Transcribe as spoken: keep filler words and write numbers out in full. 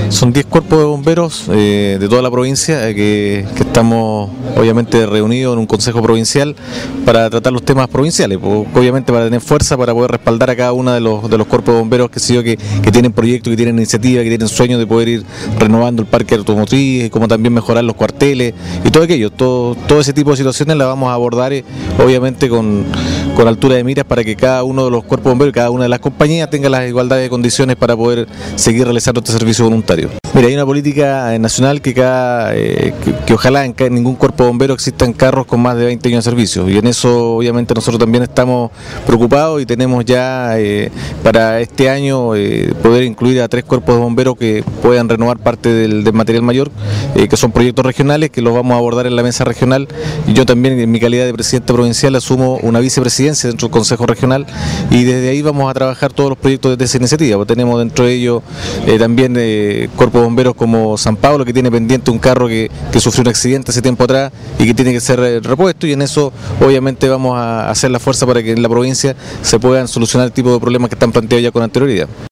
Son diez cuerpos de bomberos eh, de toda la provincia eh, que, que estamos obviamente reunidos en un consejo provincial para tratar los temas provinciales, pues, obviamente para tener fuerza, para poder respaldar a cada uno de los, de los cuerpos de bomberos que, sé yo, que, que tienen proyectos, que tienen iniciativas, que tienen sueños de poder ir renovando el parque automotriz, como también mejorar los cuarteles y todo aquello, todo, todo ese tipo de situaciones las vamos a abordar eh, obviamente con, con altura de miras para que cada uno de los cuerpos de bomberos, cada una de las compañías tenga las igualdades de condiciones para poder seguir realizando este servicio voluntario. Mira, hay una política nacional que, cada, eh, que, que ojalá en, cada, en ningún cuerpo de bomberos existan carros con más de veinte años de servicio, y en eso obviamente nosotros también estamos preocupados y tenemos ya eh, para este año eh, poder incluir a tres cuerpos de bomberos que puedan renovar parte del, del material mayor, eh, que son proyectos regionales que los vamos a abordar en la mesa regional, y yo también en mi calidad de presidente provincial asumo una vicepresidencia dentro del Consejo Regional, y desde ahí vamos a trabajar todos los proyectos de esa iniciativa. Pues tenemos dentro de ellos eh, también eh, cuerpos de bomberos como San Pablo, que tiene pendiente un carro que, que sufrió un accidente hace tiempo atrás y que tiene que ser eh, repuesto, y en eso obviamente vamos a hacer la fuerza para que en la provincia se puedan solucionar el tipo de problemas que están planteados ya con anterioridad.